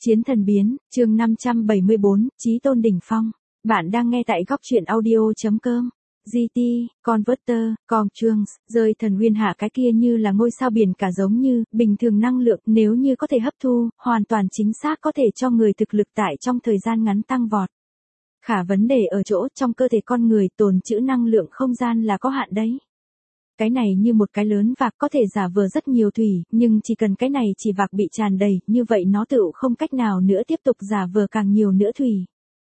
Chiến thần biến, chương 574, Chí tôn đỉnh phong. Bạn đang nghe tại goctruyện audio.com. GT, Converter, Conjuncts, rơi thần nguyên hạ cái kia như là ngôi sao biển cả giống như, bình thường năng lượng nếu như có thể hấp thu, hoàn toàn chính xác có thể cho người thực lực tại trong thời gian ngắn tăng vọt. Khả vấn đề ở chỗ trong cơ thể con người tồn trữ năng lượng không gian là có hạn đấy. Cái này như một cái lớn vạc có thể giả vờ rất nhiều thủy, nhưng chỉ cần cái này chỉ vạc bị tràn đầy, như vậy nó tựu không cách nào nữa tiếp tục giả vờ càng nhiều nữa thủy.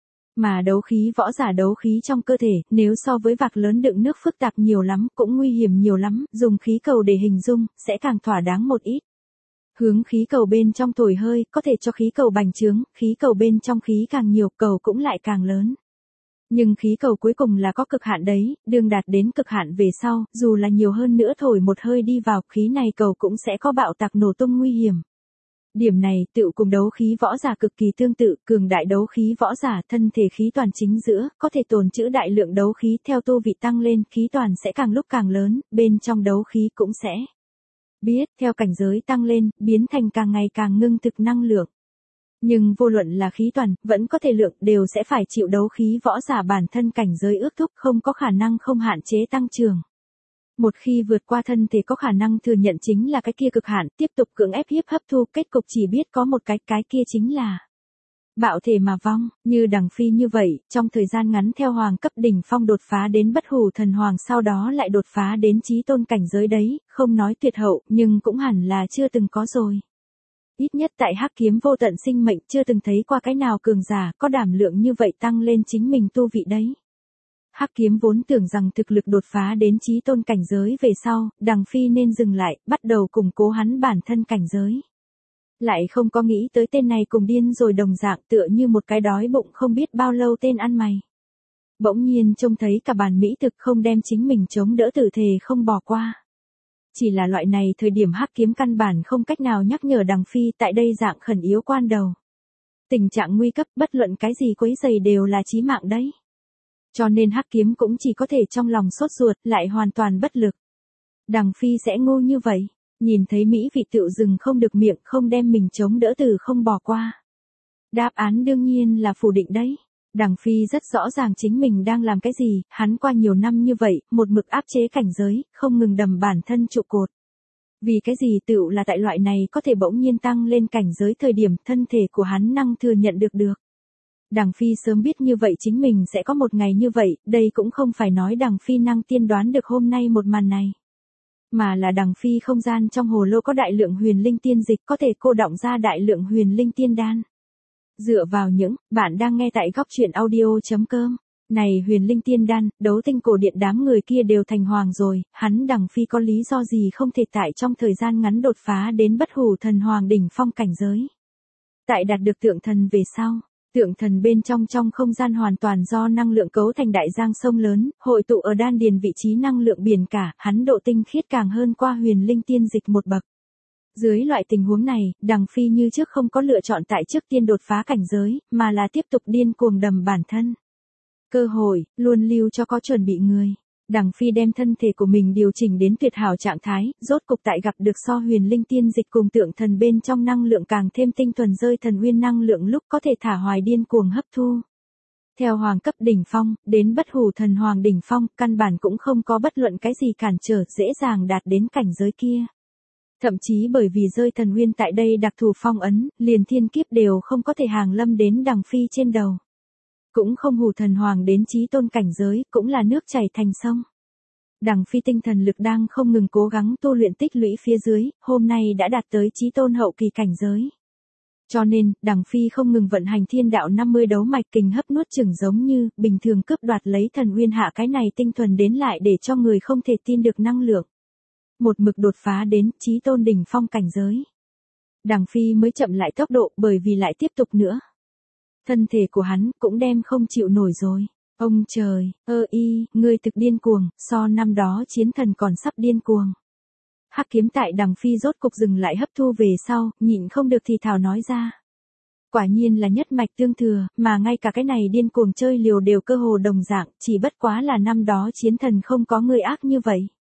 Mà đấu khí võ giả đấu khí trong cơ thể, nếu so với vạc lớn đựng nước phức tạp nhiều lắm, cũng nguy hiểm nhiều lắm, dùng khí cầu để hình dung, sẽ càng thỏa đáng một ít. Hướng khí cầu bên trong thổi hơi, có thể cho khí cầu bành trướng, khí cầu bên trong khí càng nhiều, cầu cũng lại càng lớn. Nhưng khí cầu cuối cùng là có cực hạn đấy, đường đạt đến cực hạn về sau, dù là nhiều hơn nữa thổi một hơi đi vào, khí này cầu cũng sẽ có bạo tạc nổ tung nguy hiểm. Điểm này tựu cùng đấu khí võ giả cực kỳ tương tự, cường đại đấu khí võ giả, thân thể khí toàn chính giữa, có thể tồn trữ đại lượng đấu khí, theo tu vị tăng lên, khí toàn sẽ càng lúc càng lớn, bên trong đấu khí cũng sẽ biết, theo cảnh giới tăng lên, biến thành càng ngày càng ngưng thực năng lượng. Nhưng vô luận là khí toàn, vẫn có thể lượng, đều sẽ phải chịu đấu khí võ giả bản thân cảnh giới ước thúc, không có khả năng không hạn chế tăng trưởng. Một khi vượt qua thân thể có khả năng thừa nhận chính là cái kia cực hạn, tiếp tục cưỡng ép hiếp hấp thu, kết cục chỉ biết có một cái kia chính là bạo thể mà vong. Như Đằng Phi như vậy, trong thời gian ngắn theo hoàng cấp đỉnh phong đột phá đến bất hủ thần hoàng, sau đó lại đột phá đến chí tôn cảnh giới đấy, không nói tuyệt hậu, nhưng cũng hẳn là chưa từng có rồi. Ít nhất tại Hắc Kiếm vô tận sinh mệnh chưa từng thấy qua cái nào cường giả có đảm lượng như vậy tăng lên chính mình tu vị đấy. Hắc Kiếm vốn tưởng rằng thực lực đột phá đến chí tôn cảnh giới về sau, Đằng Phi nên dừng lại, bắt đầu củng cố hắn bản thân cảnh giới. Lại không có nghĩ tới tên này cùng điên rồi đồng dạng, tựa như một cái đói bụng không biết bao lâu tên ăn mày. Bỗng nhiên trông thấy cả bàn mỹ thực không đem chính mình chống đỡ tử thề không bỏ qua. Chỉ là loại này thời điểm Hắc Kiếm căn bản không cách nào nhắc nhở Đằng Phi tại đây dạng khẩn yếu quan đầu. Tình trạng nguy cấp, bất luận cái gì quấy rầy đều là chí mạng đấy. Cho nên Hắc Kiếm cũng chỉ có thể trong lòng sốt ruột, lại hoàn toàn bất lực. Đằng Phi sẽ ngu như vậy, nhìn thấy mỹ vị tựu dừng không được miệng, không đem mình chống đỡ từ không bỏ qua. Đáp án đương nhiên là phủ định đấy. Đằng Phi rất rõ ràng chính mình đang làm cái gì, hắn qua nhiều năm như vậy, một mực áp chế cảnh giới, không ngừng đầm bản thân trụ cột. Vì cái gì tựu là tại loại này có thể bỗng nhiên tăng lên cảnh giới thời điểm thân thể của hắn năng thừa nhận được. Đằng Phi sớm biết như vậy chính mình sẽ có một ngày như vậy, đây cũng không phải nói Đằng Phi năng tiên đoán được hôm nay một màn này. Mà là Đằng Phi không gian trong hồ lô có đại lượng huyền linh tiên dịch, có thể cô đọng ra đại lượng huyền linh tiên đan. Dựa vào những, bạn đang nghe tại goctruyện audio.com. Này huyền linh tiên đan, đấu tinh cổ điện đám người kia đều thành hoàng rồi, hắn Đằng Phi có lý do gì không thể tại trong thời gian ngắn đột phá đến bất hủ thần hoàng đỉnh phong cảnh giới. Tại đạt được tượng thần về sau, tượng thần bên trong không gian hoàn toàn do năng lượng cấu thành đại giang sông lớn, hội tụ ở đan điền vị trí năng lượng biển cả, hắn độ tinh khiết càng hơn qua huyền linh tiên dịch một bậc. Dưới loại tình huống này, Đằng Phi như trước không có lựa chọn tại trước tiên đột phá cảnh giới, mà là tiếp tục điên cuồng đầm bản thân. Cơ hội, luôn lưu cho có chuẩn bị người. Đằng Phi đem thân thể của mình điều chỉnh đến tuyệt hảo trạng thái, rốt cục tại gặp được so huyền linh tiên dịch cùng tượng thần bên trong năng lượng càng thêm tinh thuần rơi thần nguyên năng lượng lúc có thể thả hoài điên cuồng hấp thu. Theo hoàng cấp đỉnh phong, đến bất hủ thần hoàng đỉnh phong, căn bản cũng không có bất luận cái gì cản trở, dễ dàng đạt đến cảnh giới kia. Thậm chí bởi vì rơi thần nguyên tại đây đặc thù phong ấn, liền thiên kiếp đều không có thể hàng lâm đến Đằng Phi trên đầu. Cũng không hủ thần hoàng đến chí tôn cảnh giới, cũng là nước chảy thành sông. Đằng Phi tinh thần lực đang không ngừng cố gắng tu luyện tích lũy phía dưới, hôm nay đã đạt tới chí tôn hậu kỳ cảnh giới. Cho nên, Đằng Phi không ngừng vận hành thiên đạo 50 đấu mạch kình hấp nuốt chửng giống như, bình thường cướp đoạt lấy thần nguyên hạ cái này tinh thuần đến lại để cho người không thể tin được năng lượng. Một mực đột phá đến chí tôn đỉnh phong cảnh giới. Đằng Phi mới chậm lại tốc độ bởi vì lại tiếp tục nữa. Thân thể của hắn cũng đem không chịu nổi rồi. Ông trời, ngươi thực điên cuồng, so năm đó chiến thần còn sắp điên cuồng. Hắc Kiếm tại Đằng Phi rốt cục dừng lại hấp thu về sau, nhịn không được thì thào nói ra. Quả nhiên là nhất mạch tương thừa, mà ngay cả cái này điên cuồng chơi liều đều cơ hồ đồng dạng, chỉ bất quá là năm đó chiến thần không có người ác như vậy.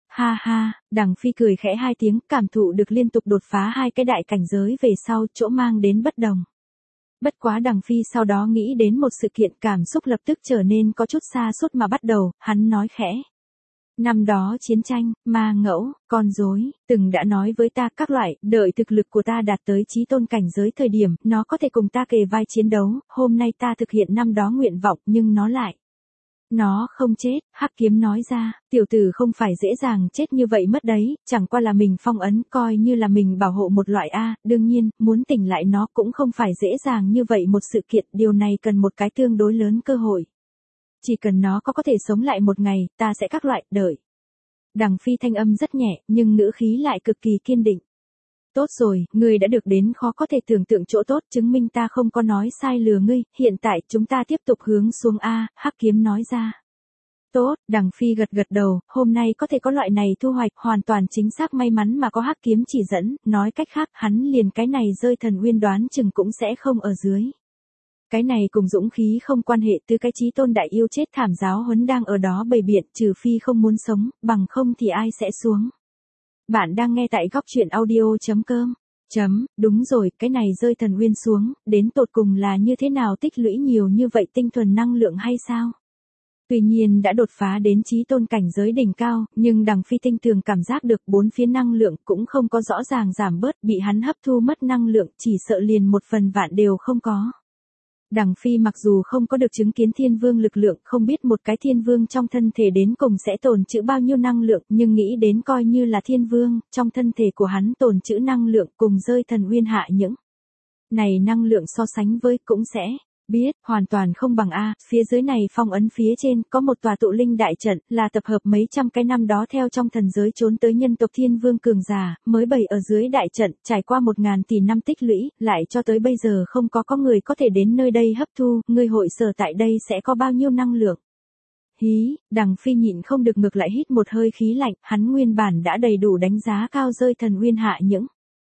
Ha ha, Đằng Phi cười khẽ hai tiếng, cảm thụ được liên tục đột phá hai cái đại cảnh giới về sau chỗ mang đến bất đồng. Bất quá Đằng Phi sau đó nghĩ đến một sự kiện, cảm xúc lập tức trở nên có chút xa sút mà bắt đầu, hắn nói khẽ. Năm đó chiến tranh, ma ngẫu, con rối, từng đã nói với ta các loại, đợi thực lực của ta đạt tới chí tôn cảnh giới thời điểm, nó có thể cùng ta kề vai chiến đấu, hôm nay ta thực hiện năm đó nguyện vọng nhưng nó lại. Nó không chết, Hắc Kiếm nói ra, tiểu tử không phải dễ dàng chết như vậy mất đấy, chẳng qua là mình phong ấn coi như là mình bảo hộ một loại A, đương nhiên, muốn tỉnh lại nó cũng không phải dễ dàng như vậy một sự kiện, điều này cần một cái tương đối lớn cơ hội. Chỉ cần nó có thể sống lại một ngày, ta sẽ các loại, đợi. Đằng Phi thanh âm rất nhẹ, nhưng ngữ khí lại cực kỳ kiên định. Tốt rồi, ngươi đã được đến khó có thể tưởng tượng chỗ tốt, chứng minh ta không có nói sai lừa ngươi, hiện tại chúng ta tiếp tục hướng xuống A, Hắc Kiếm nói ra. Tốt, Đằng Phi gật gật đầu, hôm nay có thể có loại này thu hoạch, hoàn toàn chính xác may mắn mà có Hắc Kiếm chỉ dẫn, nói cách khác, hắn liền cái này rơi thần uyên đoán chừng cũng sẽ không ở dưới. Cái này cùng dũng khí không quan hệ, từ cái chí tôn đại yêu chết thảm giáo huấn đang ở đó bày biện, trừ phi không muốn sống, bằng không thì ai sẽ xuống. Bạn đang nghe tại góc truyện audio.com. Đúng rồi, cái này rơi thần uyên xuống, đến tột cùng là như thế nào tích lũy nhiều như vậy tinh thuần năng lượng hay sao? Tuy nhiên đã đột phá đến chí tôn cảnh giới đỉnh cao, nhưng Đằng Phi tinh tường cảm giác được bốn phía năng lượng cũng không có rõ ràng giảm bớt, bị hắn hấp thu mất năng lượng, chỉ sợ liền một phần vạn đều không có. Đằng Phi mặc dù không có được chứng kiến thiên vương lực lượng, không biết một cái thiên vương trong thân thể đến cùng sẽ tồn trữ bao nhiêu năng lượng, nhưng nghĩ đến coi như là thiên vương, trong thân thể của hắn tồn trữ năng lượng cùng rơi thần uyên hạ những này năng lượng so sánh với cũng sẽ biết, hoàn toàn không bằng A, phía dưới này phong ấn phía trên có một tòa tụ linh đại trận, là tập hợp mấy trăm cái năm đó theo trong thần giới trốn tới nhân tộc thiên vương cường giả, mới bày ở dưới đại trận, trải qua 1000 tỷ năm tích lũy, lại cho tới bây giờ không có người có thể đến nơi đây hấp thu, người hội sở tại đây sẽ có bao nhiêu năng lượng. Hí, Đằng Phi nhịn không được ngược lại hít một hơi khí lạnh, hắn nguyên bản đã đầy đủ đánh giá cao rơi thần uyên hạ những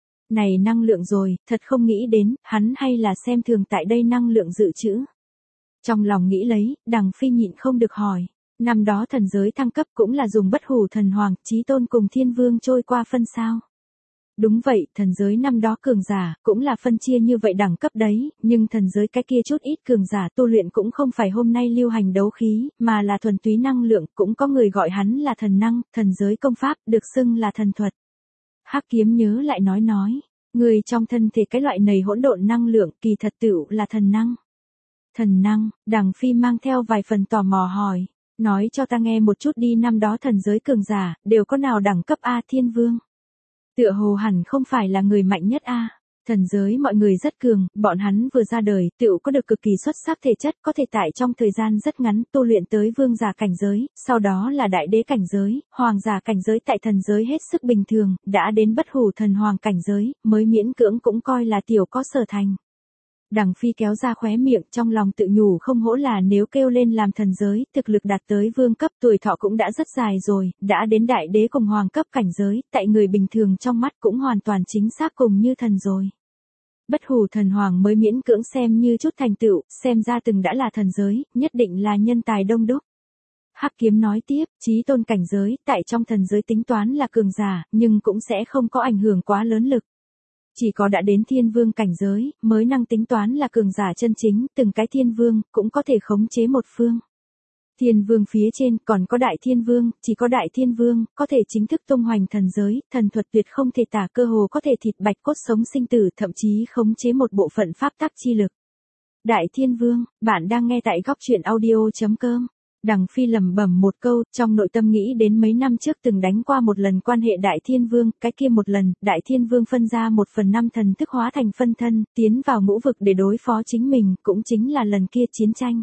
này năng lượng rồi, thật không nghĩ đến, hắn hay là xem thường tại đây năng lượng dự trữ. Trong lòng nghĩ lấy, Đằng Phi nhịn không được hỏi, năm đó thần giới thăng cấp cũng là dùng bất hủ thần hoàng, chí tôn cùng thiên vương trôi qua phân sao. Đúng vậy, thần giới năm đó cường giả, cũng là phân chia như vậy đẳng cấp đấy, nhưng thần giới cái kia chút ít cường giả tu luyện cũng không phải hôm nay lưu hành đấu khí, mà là thuần túy năng lượng, cũng có người gọi hắn là thần năng, thần giới công pháp, được xưng là thần thuật. Hắc Kiếm nhớ lại nói, người trong thân thể cái loại nầy hỗn độn năng lượng, kỳ thật tựu là thần năng. Thần năng, Đằng Phi mang theo vài phần tò mò hỏi, nói cho ta nghe một chút đi, năm đó thần giới cường giả, đều có nào đẳng cấp A thiên vương? Tựa hồ hẳn không phải là người mạnh nhất A. Thần giới mọi người rất cường, bọn hắn vừa ra đời, tựu có được cực kỳ xuất sắc thể chất, có thể tại trong thời gian rất ngắn tu luyện tới vương giả cảnh giới, sau đó là đại đế cảnh giới, hoàng giả cảnh giới, tại thần giới hết sức bình thường, đã đến bất hủ thần hoàng cảnh giới, mới miễn cưỡng cũng coi là tiểu có sở thành. Đằng Phi kéo ra khóe miệng, trong lòng tự nhủ không hổ là nếu kêu lên làm thần giới, thực lực đạt tới vương cấp, tuổi thọ cũng đã rất dài rồi, đã đến đại đế cùng hoàng cấp cảnh giới, tại người bình thường trong mắt cũng hoàn toàn chính xác cùng như thần rồi. Bất hủ thần hoàng mới miễn cưỡng xem như chút thành tựu, xem ra từng đã là thần giới, nhất định là nhân tài đông đúc. Hắc Kiếm nói tiếp, chí tôn cảnh giới, tại trong thần giới tính toán là cường giả, nhưng cũng sẽ không có ảnh hưởng quá lớn lực. Chỉ có đã đến thiên vương cảnh giới, mới năng tính toán là cường giả chân chính, từng cái thiên vương, cũng có thể khống chế một phương. Thiên vương phía trên còn có đại thiên vương, chỉ có đại thiên vương, có thể chính thức tung hoành thần giới, thần thuật tuyệt không thể tả, cơ hồ có thể thịt bạch cốt sống sinh tử, thậm chí khống chế một bộ phận pháp tắc chi lực. Đại thiên vương, bạn đang nghe tại góc truyện audio.com. Đằng Phi lẩm bẩm một câu, trong nội tâm nghĩ đến mấy năm trước từng đánh qua một lần quan hệ Đại Thiên Vương, cái kia một lần, Đại Thiên Vương phân ra 1/5 thần thức hóa thành phân thân, tiến vào ngũ vực để đối phó chính mình, cũng chính là lần kia chiến tranh.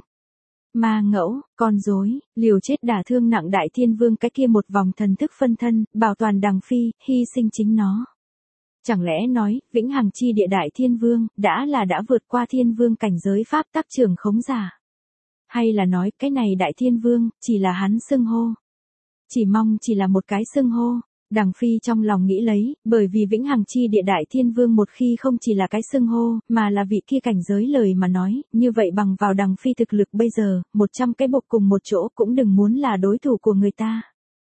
Ma ngẫu, con rối, liều chết đả thương nặng Đại Thiên Vương cái kia một vòng thần thức phân thân, bảo toàn Đằng Phi, hy sinh chính nó. Chẳng lẽ nói, vĩnh hằng chi địa Đại Thiên Vương, đã vượt qua Thiên Vương cảnh giới pháp tắc trưởng khống giả. Hay là nói, cái này Đại Thiên Vương, chỉ là hắn xưng hô. Chỉ mong chỉ là một cái xưng hô. Đằng Phi trong lòng nghĩ lấy, bởi vì vĩnh hằng chi địa Đại Thiên Vương một khi không chỉ là cái xưng hô, mà là vị kia cảnh giới lời mà nói, như vậy bằng vào Đằng Phi thực lực bây giờ, 100 cái bộc cùng một chỗ cũng đừng muốn là đối thủ của người ta.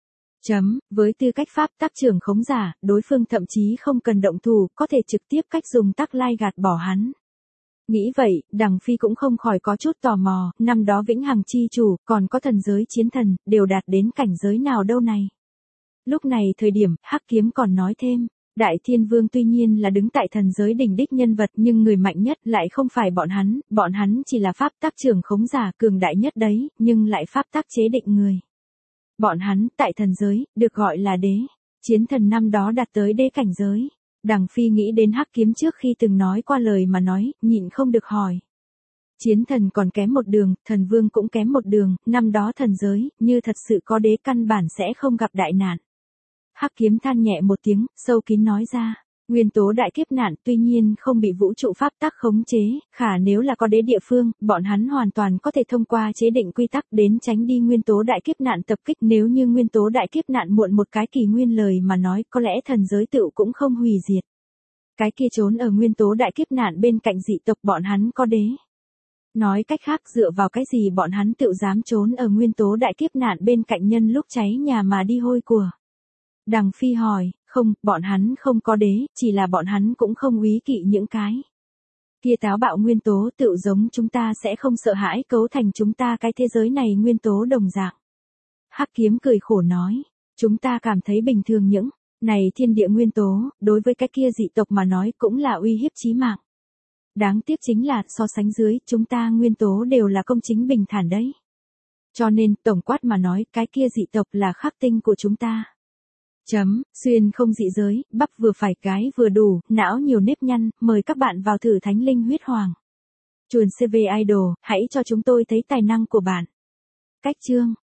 Với tư cách pháp tắc trưởng khống giả, đối phương thậm chí không cần động thủ, có thể trực tiếp cách dùng tắc lai gạt bỏ hắn. Nghĩ vậy, Đằng Phi cũng không khỏi có chút tò mò, năm đó Vĩnh Hằng chi chủ, còn có thần giới chiến thần, đều đạt đến cảnh giới nào đâu này. Lúc này thời điểm, Hắc Kiếm còn nói thêm, Đại Thiên Vương tuy nhiên là đứng tại thần giới đỉnh đích nhân vật nhưng người mạnh nhất lại không phải bọn hắn chỉ là pháp tắc trưởng khống giả cường đại nhất đấy, nhưng lại pháp tắc chế định người. Bọn hắn, tại thần giới, được gọi là đế. Chiến thần năm đó đạt tới đế cảnh giới. Đằng Phi nghĩ đến Hắc Kiếm trước khi từng nói qua lời mà nói, nhịn không được hỏi. Chiến thần còn kém một đường, thần vương cũng kém một đường, năm đó thần giới, như thật sự có đế căn bản sẽ không gặp đại nạn. Hắc Kiếm than nhẹ một tiếng, sâu kín nói ra, nguyên tố đại kiếp nạn tuy nhiên không bị vũ trụ pháp tắc khống chế, khả nếu là có đế địa phương, bọn hắn hoàn toàn có thể thông qua chế định quy tắc đến tránh đi nguyên tố đại kiếp nạn tập kích. Nếu như nguyên tố đại kiếp nạn muộn một cái kỷ nguyên lời mà nói, có lẽ thần giới tựu cũng không hủy diệt. Cái kia trốn ở nguyên tố đại kiếp nạn bên cạnh dị tộc bọn hắn có đế. Nói cách khác dựa vào cái gì bọn hắn tựu dám trốn ở nguyên tố đại kiếp nạn bên cạnh nhân lúc cháy nhà mà đi hôi của. Đằng Phi hỏi, không, bọn hắn không có đế, chỉ là bọn hắn cũng không úy kỵ những cái kia táo bạo nguyên tố tựu giống chúng ta sẽ không sợ hãi cấu thành chúng ta cái thế giới này nguyên tố đồng dạng. Hắc Kiếm cười khổ nói, chúng ta cảm thấy bình thường những này thiên địa nguyên tố, đối với cái kia dị tộc mà nói cũng là uy hiếp chí mạng. Đáng tiếc chính là so sánh dưới, chúng ta nguyên tố đều là công chính bình thản đấy. Cho nên, tổng quát mà nói, cái kia dị tộc là khắc tinh của chúng ta. Xuyên không dị giới, bắp vừa phải cái vừa đủ, não nhiều nếp nhăn, mời các bạn vào thử Thánh Linh Huyết Hoàng. Chuồn CV Idol, hãy cho chúng tôi thấy tài năng của bạn. Cách chương